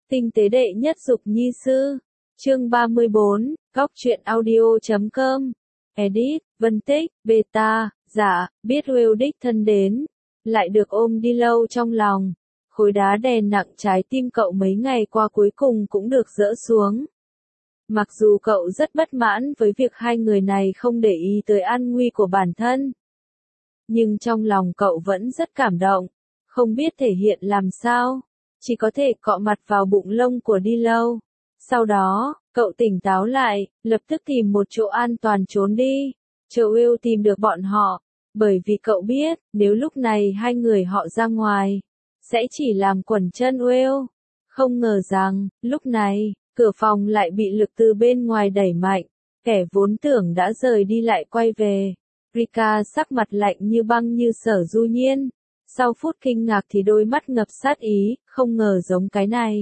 Tinh tế đệ nhất dục nhi sư. Chương 34, góc truyện audio.com. Edit, Vân Tích, Beta, dạ, biết Will đích thân đến. Lại được ôm đi lâu trong lòng. Khối đá đè nặng trái tim cậu mấy ngày qua cuối cùng cũng được dỡ xuống. Mặc dù cậu rất bất mãn với việc hai người này không để ý tới an nguy của bản thân. Nhưng trong lòng cậu vẫn rất cảm động. Không biết thể hiện làm sao. Chỉ có thể cọ mặt vào bụng lông của đi lâu. Sau đó, cậu tỉnh táo lại, lập tức tìm một chỗ an toàn trốn đi. Chờ Will tìm được bọn họ. Bởi vì cậu biết, nếu lúc này hai người họ ra ngoài, sẽ chỉ làm quẩn chân Will. Không ngờ rằng, lúc này, cửa phòng lại bị lực từ bên ngoài đẩy mạnh. Kẻ vốn tưởng đã rời đi lại quay về. Rika sắc mặt lạnh như băng như Sở Du Nhiên. Sau phút kinh ngạc thì đôi mắt ngập sát ý, không ngờ giống cái này.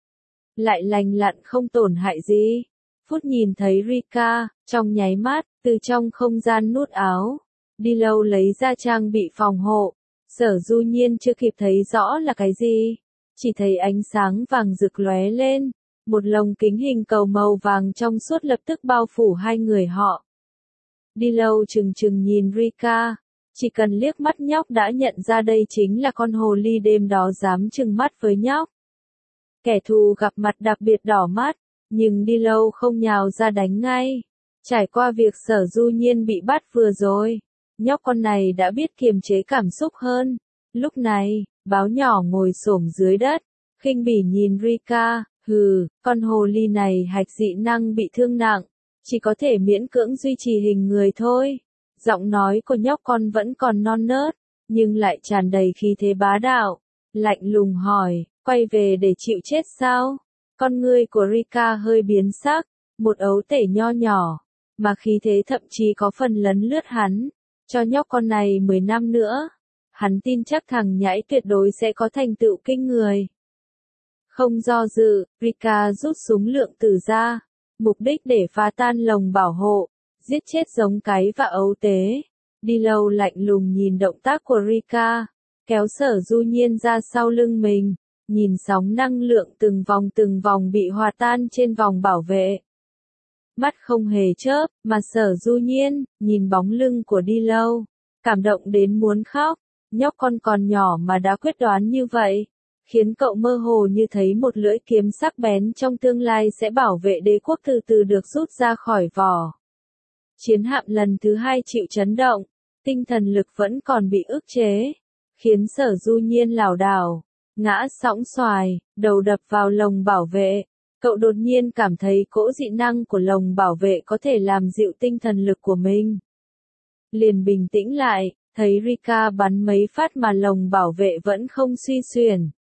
Lại lành lặn không tổn hại gì. Phút nhìn thấy Rika, trong nháy mắt, từ trong không gian nút áo. Đi lâu lấy ra trang bị phòng hộ. Sở Du Nhiên chưa kịp thấy rõ là cái gì. Chỉ thấy ánh sáng vàng rực lóe lên. Một lồng kính hình cầu màu vàng trong suốt lập tức bao phủ hai người họ. Đi lâu chừng chừng nhìn Rika. Chỉ cần liếc mắt nhóc đã nhận ra đây chính là con hồ ly đêm đó dám trừng mắt với nhóc. Kẻ thù gặp mặt đặc biệt đỏ mắt, nhưng đi lâu không nhào ra đánh ngay. Trải qua việc Sở Du Nhiên bị bắt vừa rồi, nhóc con này đã biết kiềm chế cảm xúc hơn. Lúc này, báo nhỏ ngồi xổm dưới đất, khinh bỉ nhìn Rika, hừ, con hồ ly này hạch dị năng bị thương nặng, chỉ có thể miễn cưỡng duy trì hình người thôi. Giọng nói của nhóc con vẫn còn non nớt, nhưng lại tràn đầy khí thế bá đạo. Lạnh lùng hỏi, quay về để chịu chết sao? Con ngươi của Rika hơi biến sắc, một ấu tể nho nhỏ, mà khí thế thậm chí có phần lấn lướt hắn. Cho nhóc con này 10 năm nữa, hắn tin chắc thằng nhãi tuyệt đối sẽ có thành tựu kinh người. Không do dự, Rika rút súng lượng tử ra, mục đích để phá tan lồng bảo hộ. Giết chết giống cái và ấu tế. Đi lâu lạnh lùng nhìn động tác của Rika, kéo Sở Du Nhiên ra sau lưng mình, nhìn sóng năng lượng từng vòng bị hòa tan trên vòng bảo vệ. Mắt không hề chớp, mà Sở Du Nhiên, nhìn bóng lưng của đi lâu, cảm động đến muốn khóc. Nhóc con còn nhỏ mà đã quyết đoán như vậy, khiến cậu mơ hồ như thấy một lưỡi kiếm sắc bén trong tương lai sẽ bảo vệ đế quốc từ từ được rút ra khỏi vỏ. Chiến hạm lần thứ 2 chịu chấn động, tinh thần lực vẫn còn bị ức chế, khiến Sở Du Nhiên lảo đảo, ngã sõng xoài, đầu đập vào lồng bảo vệ. Cậu đột nhiên cảm thấy cỗ dị năng của lồng bảo vệ có thể làm dịu tinh thần lực của mình. Liền bình tĩnh lại, thấy Rika bắn mấy phát mà lồng bảo vệ vẫn không suy xuyển.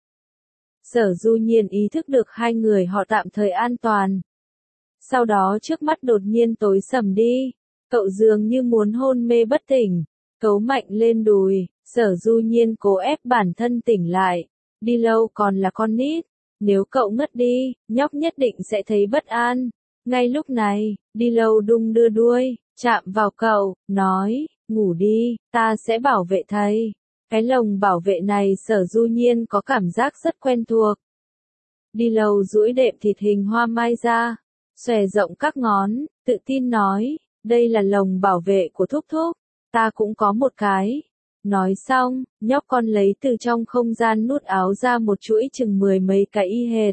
Sở Du Nhiên ý thức được hai người họ tạm thời an toàn. Sau đó trước mắt đột nhiên tối sầm đi. Cậu dường như muốn hôn mê bất tỉnh, cấu mạnh lên đùi. Sở Du Nhiên cố ép bản thân tỉnh lại. Đi lâu còn là con nít, nếu cậu ngất đi, nhóc nhất định sẽ thấy bất an. Ngay lúc này, đi lâu đung đưa đuôi, chạm vào cậu, nói, ngủ đi, ta sẽ bảo vệ thầy. Cái lồng bảo vệ này Sở Du Nhiên có cảm giác rất quen thuộc. Đi lâu duỗi đệm thịt hình hoa mai ra, xòe rộng các ngón, tự tin nói. Đây là lồng bảo vệ của thúc thúc, ta cũng có một cái. Nói xong, nhóc con lấy từ trong không gian nút áo ra một chuỗi chừng 10 mấy cái y hệt.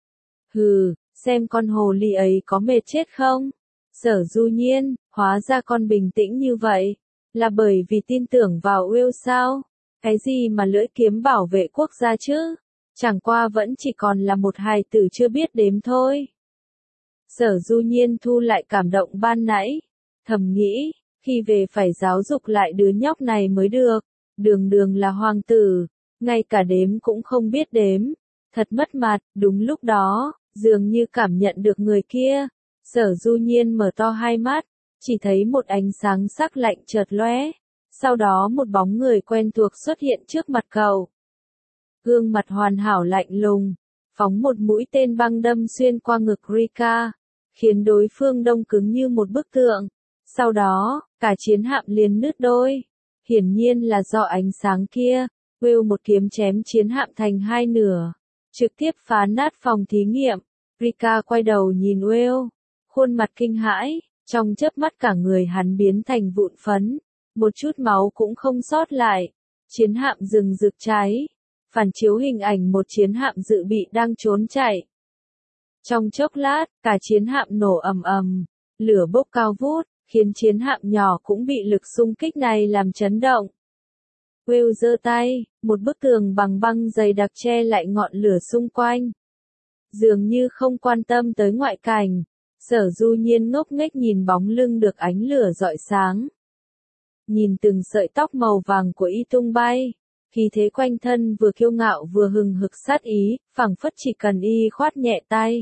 Hừ, xem con hồ ly ấy có mệt chết không? Sở Du Nhiên, hóa ra con bình tĩnh như vậy, là bởi vì tin tưởng vào Will sao? Cái gì mà lưỡi kiếm bảo vệ quốc gia chứ? Chẳng qua vẫn chỉ còn là một hài tử chưa biết đếm thôi. Sở Du Nhiên thu lại cảm động ban nãy. Thầm nghĩ, khi về phải giáo dục lại đứa nhóc này mới được. Đường đường là hoàng tử, ngay cả đếm cũng không biết đếm. Thật mất mặt. Đúng lúc đó, dường như cảm nhận được người kia. Sở Du Nhiên mở to hai mắt, chỉ thấy một ánh sáng sắc lạnh chợt lóe. Sau đó một bóng người quen thuộc xuất hiện trước mặt cậu. Gương mặt hoàn hảo lạnh lùng, phóng một mũi tên băng đâm xuyên qua ngực Rika, khiến đối phương đông cứng như một bức tượng. Sau đó, cả chiến hạm liền nứt đôi. Hiển nhiên là do ánh sáng kia, Will một kiếm chém chiến hạm thành hai nửa. trực tiếp phá nát phòng thí nghiệm. Rika quay đầu nhìn Will, khuôn mặt kinh hãi, trong chớp mắt cả người hắn biến thành vụn phấn, một chút máu cũng không sót lại. Chiến hạm rừng rực cháy, phản chiếu hình ảnh một chiến hạm dự bị đang trốn chạy. Trong chốc lát, cả chiến hạm nổ ầm ầm, lửa bốc cao vút, khiến chiến hạm nhỏ cũng bị lực xung kích này làm chấn động. Will giơ tay, một bức tường bằng băng dày đặc che lại ngọn lửa xung quanh. Dường như không quan tâm tới ngoại cảnh, Sở Du Nhiên ngốc nghếch nhìn bóng lưng được ánh lửa rọi sáng. Nhìn từng sợi tóc màu vàng của y tung bay, khí thế quanh thân vừa kiêu ngạo vừa hừng hực sát ý, phảng phất chỉ cần y khoát nhẹ tay,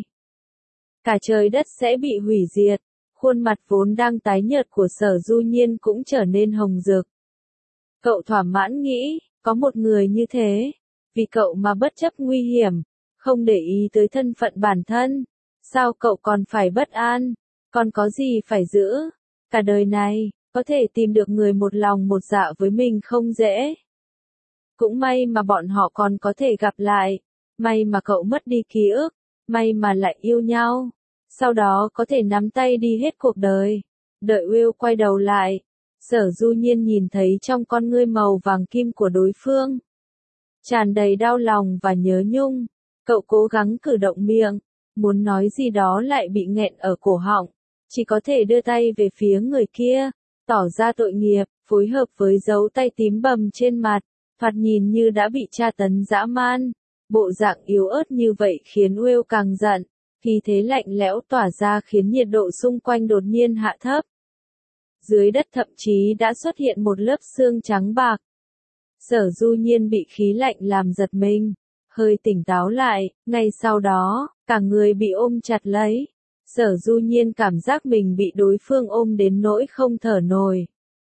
cả trời đất sẽ bị hủy diệt. Khuôn mặt vốn đang tái nhợt của Sở Du Nhiên cũng trở nên hồng rực. Cậu thỏa mãn nghĩ, có một người như thế, vì cậu mà bất chấp nguy hiểm, không để ý tới thân phận bản thân, sao cậu còn phải bất an, còn có gì phải giữ, cả đời này, có thể tìm được người một lòng một dạ với mình không dễ. Cũng may mà bọn họ còn có thể gặp lại, may mà cậu mất đi ký ức, may mà lại yêu nhau, sau đó có thể nắm tay đi hết cuộc đời. Đợi Will quay đầu lại, Sở Du Nhiên nhìn thấy trong con ngươi màu vàng kim của đối phương, tràn đầy đau lòng và nhớ nhung. Cậu cố gắng cử động miệng, muốn nói gì đó lại bị nghẹn ở cổ họng, chỉ có thể đưa tay về phía người kia, tỏ ra tội nghiệp, phối hợp với dấu tay tím bầm trên mặt, thoạt nhìn như đã bị tra tấn dã man. Bộ dạng yếu ớt như vậy khiến Will càng giận, khí thế lạnh lẽo tỏa ra khiến nhiệt độ xung quanh đột nhiên hạ thấp. Dưới đất thậm chí đã xuất hiện một lớp xương trắng bạc. Sở Du Nhiên bị khí lạnh làm giật mình, hơi tỉnh táo lại, ngay sau đó, cả người bị ôm chặt lấy. Sở Du Nhiên cảm giác mình bị đối phương ôm đến nỗi không thở nổi.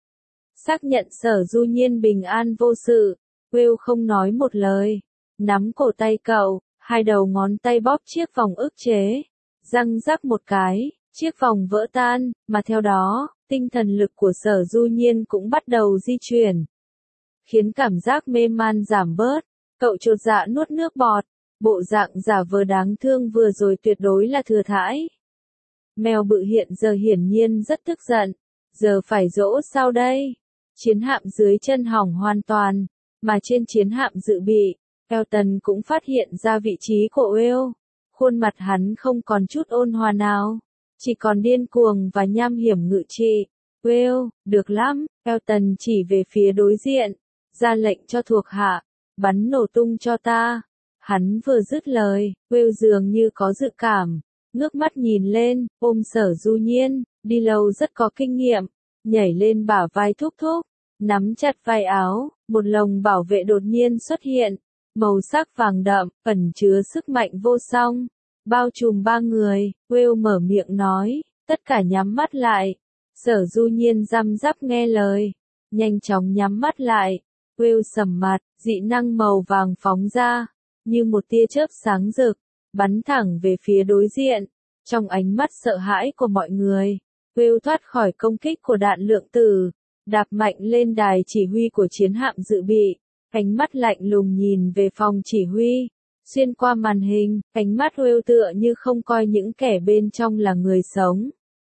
Xác nhận Sở Du Nhiên bình an vô sự, Will không nói một lời, nắm cổ tay cậu, hai đầu ngón tay bóp chiếc vòng ức chế, răng rắc một cái, chiếc vòng vỡ tan, mà theo đó, tinh thần lực của Sở Du Nhiên cũng bắt đầu di chuyển, khiến cảm giác mê man giảm bớt. Cậu chột dạ nuốt nước bọt, bộ dạng giả vờ đáng thương vừa rồi tuyệt đối là thừa thãi. Mèo bự hiện giờ hiển nhiên rất tức giận, giờ phải dỗ sao đây? Chiến hạm dưới chân hỏng hoàn toàn, mà trên chiến hạm dự bị, Elton cũng phát hiện ra vị trí của Will. Khuôn mặt hắn không còn chút ôn hòa nào, chỉ còn điên cuồng và nham hiểm ngự trị. Will, được lắm, Elton chỉ về phía đối diện, ra lệnh cho thuộc hạ, bắn nổ tung cho ta. Hắn vừa dứt lời, Will dường như có dự cảm, ngước mắt nhìn lên, ôm Sở Du Nhiên, đi lâu rất có kinh nghiệm, nhảy lên bả vai thúc thúc, nắm chặt vai áo, một lồng bảo vệ đột nhiên xuất hiện, màu sắc vàng đậm, ẩn chứa sức mạnh vô song, bao trùm ba người. Will mở miệng nói, tất cả nhắm mắt lại. Sở Du Nhiên răm rắp nghe lời, nhanh chóng nhắm mắt lại. Will sầm mặt, dị năng màu vàng phóng ra, như một tia chớp sáng rực, bắn thẳng về phía đối diện. Trong ánh mắt sợ hãi của mọi người, Will thoát khỏi công kích của đạn lượng tử, đạp mạnh lên đài chỉ huy của chiến hạm dự bị, ánh mắt lạnh lùng nhìn về phòng chỉ huy. Xuyên qua màn hình, ánh mắt Will tựa như không coi những kẻ bên trong là người sống,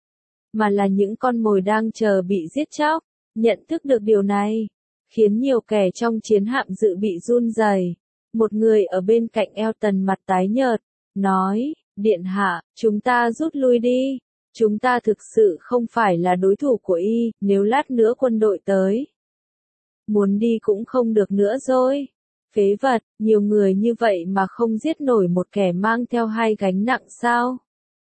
mà là những con mồi đang chờ bị giết chóc. Nhận thức được điều này, khiến nhiều kẻ trong chiến hạm dự bị run rẩy. Một người ở bên cạnh Elton mặt tái nhợt, nói, Điện hạ, chúng ta rút lui đi. Chúng ta thực sự không phải là đối thủ của y, nếu lát nữa quân đội tới. Muốn đi cũng không được nữa rồi. Phế vật, nhiều người như vậy mà không giết nổi một kẻ mang theo hai gánh nặng sao?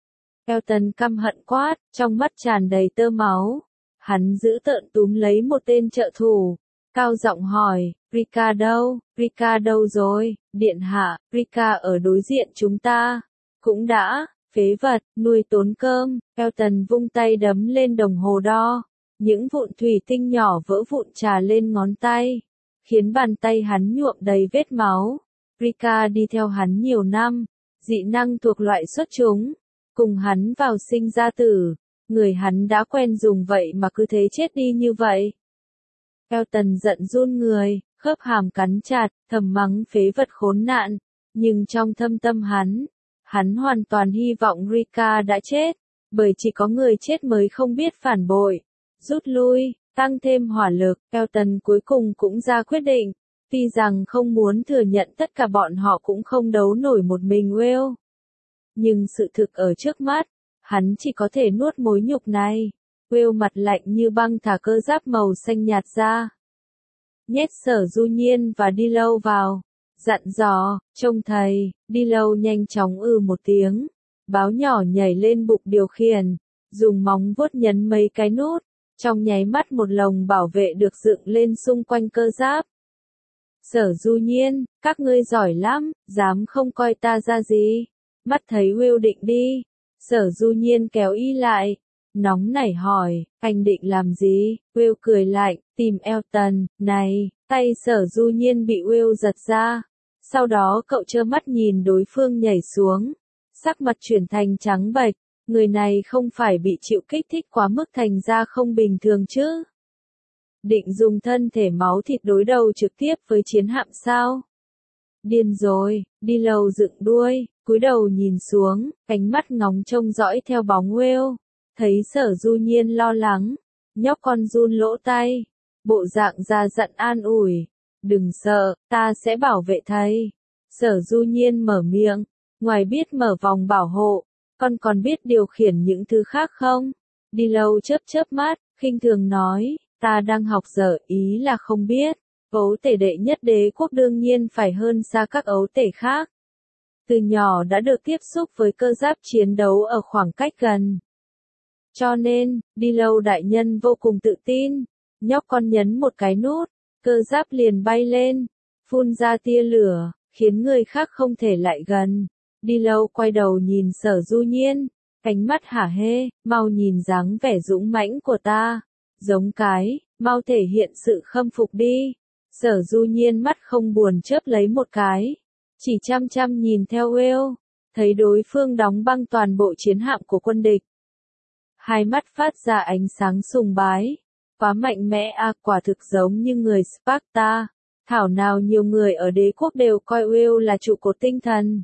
Elton căm hận quát, trong mắt tràn đầy tơ máu. Hắn giữ tợn túm lấy một tên trợ thủ, cao giọng hỏi, Rika đâu? Rika đâu rồi? Điện hạ, Rika ở đối diện chúng ta. Cũng đã, phế vật, nuôi tốn cơm. Elton vung tay đấm lên đồng hồ đo. Những vụn thủy tinh nhỏ vỡ vụn trà lên ngón tay, khiến bàn tay hắn nhuộm đầy vết máu. Rika đi theo hắn nhiều năm, dị năng thuộc loại xuất chúng, cùng hắn vào sinh ra tử, người hắn đã quen dùng vậy mà cứ thế chết đi như vậy. Elton giận run người, khớp hàm cắn chặt, thầm mắng phế vật khốn nạn, Nhưng trong thâm tâm hắn hoàn toàn hy vọng Rika đã chết, bởi chỉ có người chết mới không biết phản bội, rút lui, tăng thêm hỏa lực. Elton cuối cùng cũng ra quyết định, tuy rằng không muốn thừa nhận tất cả bọn họ cũng không đấu nổi một mình Will. Nhưng sự thực ở trước mắt, hắn chỉ có thể nuốt mối nhục này. Will mặt lạnh như băng thả cơ giáp màu xanh nhạt ra. Nhét Sở Du Nhiên và Đi Lâu vào. Dặn dò, trông thầy, Đi Lâu nhanh chóng một tiếng. Báo nhỏ nhảy lên bục điều khiển, dùng móng vuốt nhấn mấy cái nút. Trong nháy mắt một lồng bảo vệ được dựng lên xung quanh cơ giáp. Sở Du Nhiên, các ngươi giỏi lắm, dám không coi ta ra gì. Mắt thấy Will định đi, Sở Du Nhiên kéo y lại. Nóng nảy hỏi, anh định làm gì? Will cười lạnh, tìm Elton. Này, tay Sở Du Nhiên bị Will giật ra. Sau đó cậu trơ mắt nhìn đối phương nhảy xuống. Sắc mặt chuyển thành trắng bệch. Người này không phải bị chịu kích thích quá mức thành ra không bình thường chứ? Định dùng thân thể máu thịt đối đầu trực tiếp với chiến hạm sao? Điên rồi. Đi Lâu dựng đuôi, cúi đầu nhìn xuống, ánh mắt ngóng trông dõi theo bóng Will. Thấy Sở Du Nhiên lo lắng, nhóc con run lỗ tay, bộ dạng già dặn an ủi. Đừng sợ, ta sẽ bảo vệ thầy. Sở Du Nhiên mở miệng, ngoài biết mở vòng bảo hộ, con còn biết điều khiển những thứ khác không? Đi Lâu chớp chớp mắt, khinh thường nói, ta đang học dở, ý là không biết. Ấu tể đệ nhất đế quốc đương nhiên phải hơn xa các ấu tể khác. Từ nhỏ đã được tiếp xúc với cơ giáp chiến đấu ở khoảng cách gần. Cho nên, Đi Lâu đại nhân vô cùng tự tin. Nhóc con nhấn một cái nút, cơ giáp liền bay lên, phun ra tia lửa, khiến người khác không thể lại gần. Đi Lâu quay đầu nhìn Sở Du Nhiên, ánh mắt hả hê, mau nhìn dáng vẻ dũng mãnh của ta. Giống cái, mau thể hiện sự khâm phục đi. Sở Du Nhiên mắt không buồn chớp lấy một cái, chỉ chăm chăm nhìn theo Will, thấy đối phương đóng băng toàn bộ chiến hạm của quân địch. Hai mắt phát ra ánh sáng sùng bái, quá mạnh mẽ quả thực giống như người Sparta. Thảo nào nhiều người ở đế quốc đều coi Will là trụ cột tinh thần.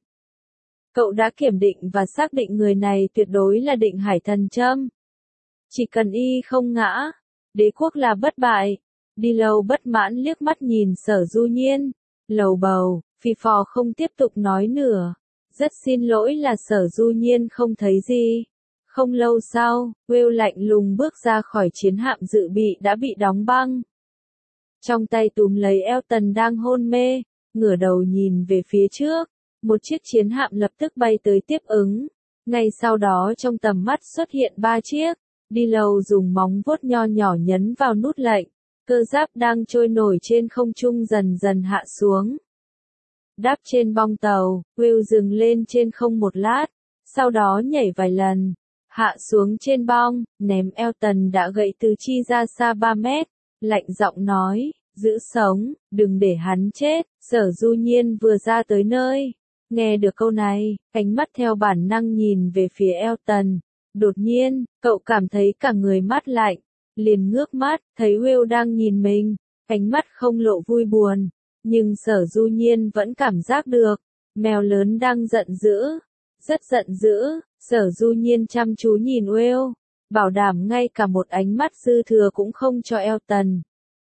Cậu đã kiểm định và xác định người này tuyệt đối là Định Hải Thần Châm. Chỉ cần y không ngã, đế quốc là bất bại. Đi Lâu bất mãn liếc mắt nhìn Sở Du Nhiên, lầu bầu, phì phò không tiếp tục nói nữa. Rất xin lỗi là Sở Du Nhiên không thấy gì. Không lâu sau, Will lạnh lùng bước ra khỏi chiến hạm dự bị đã bị đóng băng. Trong tay túm lấy Elton đang hôn mê, ngửa đầu nhìn về phía trước. Một chiếc chiến hạm lập tức bay tới tiếp ứng. Ngay sau đó trong tầm mắt xuất hiện 3 chiếc. Đi Lâu dùng móng vuốt nho nhỏ nhấn vào nút lệnh. Cơ giáp đang trôi nổi trên không trung dần dần hạ xuống. Đáp trên bong tàu, Will dừng lên trên không một lát, sau đó nhảy vài lần, hạ xuống trên bong, ném Elton đã gậy từ chi ra xa 3 mét, lạnh giọng nói, giữ sống, đừng để hắn chết. Sở Du Nhiên vừa ra tới nơi, nghe được câu này, ánh mắt theo bản năng nhìn về phía Elton. Đột nhiên, cậu cảm thấy cả người mát lạnh, liền ngước mắt, thấy Will đang nhìn mình, ánh mắt không lộ vui buồn, nhưng Sở Du Nhiên vẫn cảm giác được, mèo lớn đang giận dữ, rất giận dữ. Sở Du Nhiên chăm chú nhìn Will, bảo đảm ngay cả một ánh mắt dư thừa cũng không cho Elton.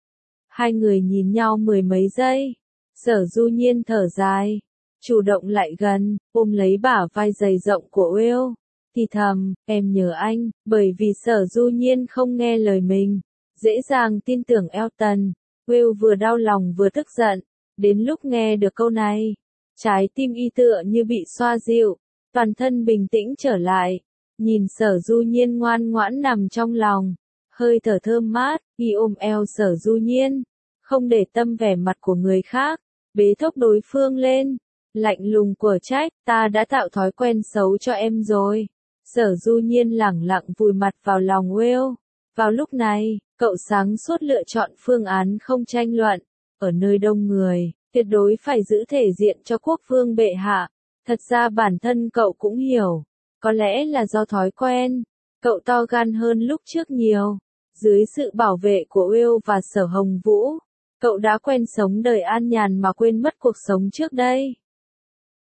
Hai người nhìn nhau mười mấy giây, Sở Du Nhiên thở dài, chủ động lại gần, ôm lấy bả vai dày rộng của Will. Thì thầm, em nhớ anh, bởi vì Sở Du Nhiên không nghe lời mình, dễ dàng tin tưởng Elton. Will vừa đau lòng vừa tức giận, đến lúc nghe được câu này, trái tim y tựa như bị xoa dịu, toàn thân bình tĩnh trở lại, nhìn Sở Du Nhiên ngoan ngoãn nằm trong lòng, hơi thở thơm mát, y ôm eo Sở Du Nhiên, không để tâm vẻ mặt của người khác, bế thốc đối phương lên, lạnh lùng của trách, ta đã tạo thói quen xấu cho em rồi. Sở Du Nhiên lẳng lặng vùi mặt vào lòng Will. Vào lúc này, cậu sáng suốt lựa chọn phương án không tranh luận. Ở nơi đông người, tuyệt đối phải giữ thể diện cho quốc vương bệ hạ. Thật ra bản thân cậu cũng hiểu. Có lẽ là do thói quen. Cậu to gan hơn lúc trước nhiều. Dưới sự bảo vệ của Will và Sở Hồng Vũ, cậu đã quen sống đời an nhàn mà quên mất cuộc sống trước đây.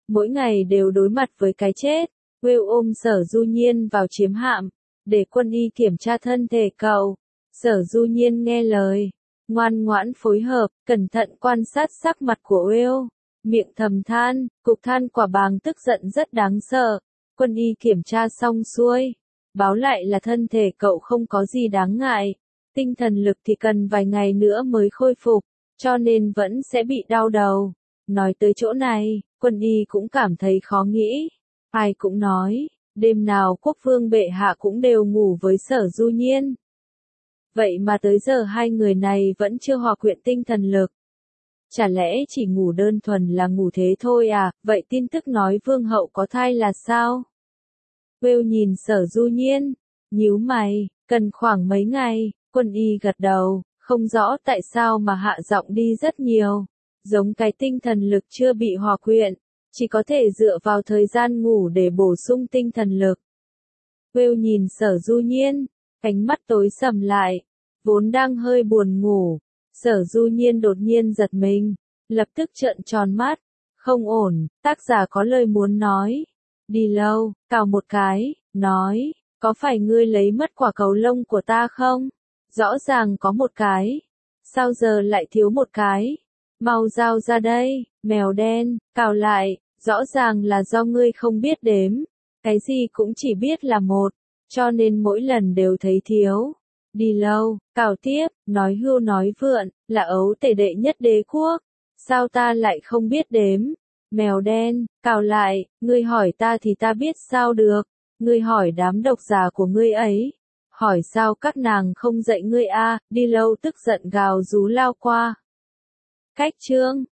mỗi ngày đều đối mặt với cái chết. Will ôm Sở Du Nhiên vào chiếm hạm, để quân y kiểm tra thân thể cậu. Sở Du Nhiên nghe lời, ngoan ngoãn phối hợp, cẩn thận quan sát sắc mặt của Will, miệng thầm than, cục than quả bàng tức giận rất đáng sợ. Quân y kiểm tra xong xuôi, báo lại là thân thể cậu không có gì đáng ngại, tinh thần lực thì cần vài ngày nữa mới khôi phục, cho nên vẫn sẽ bị đau đầu. Nói tới chỗ này, quân y cũng cảm thấy khó nghĩ. Ai cũng nói, đêm nào quốc vương bệ hạ cũng đều ngủ với Sở Du Nhiên. Vậy mà tới giờ hai người này vẫn chưa hòa quyện tinh thần lực. Chả lẽ chỉ ngủ đơn thuần là ngủ thế thôi à, vậy tin tức nói vương hậu có thai là sao? Will nhìn Sở Du Nhiên, nhíu mày, cần khoảng mấy ngày, quân y gật đầu, không rõ tại sao mà hạ giọng đi rất nhiều, giống cái tinh thần lực chưa bị hòa quyện, chỉ có thể dựa vào thời gian ngủ để bổ sung tinh thần lực. Will nhìn Sở Du Nhiên, ánh mắt tối sầm lại, vốn đang hơi buồn ngủ, Sở Du Nhiên đột nhiên giật mình, lập tức trợn tròn mắt, không ổn, tác giả có lời muốn nói. Đi lâu, cào một cái, nói, có phải ngươi lấy mất quả cầu lông của ta không? Rõ ràng có một cái, sao giờ lại thiếu một cái? Mau giao ra đây, mèo đen, cào lại, rõ ràng là do ngươi không biết đếm, cái gì cũng chỉ biết là một, cho nên mỗi lần đều thấy thiếu. Đi lâu, cào tiếp, nói hưu nói vượn, là ấu tể đệ nhất đế quốc, sao ta lại không biết đếm? Mèo đen, cào lại, ngươi hỏi ta thì ta biết sao được, ngươi hỏi đám độc giả của ngươi ấy, hỏi sao các nàng không dạy ngươi a? Đi lâu tức giận gào rú lao qua. Cách chương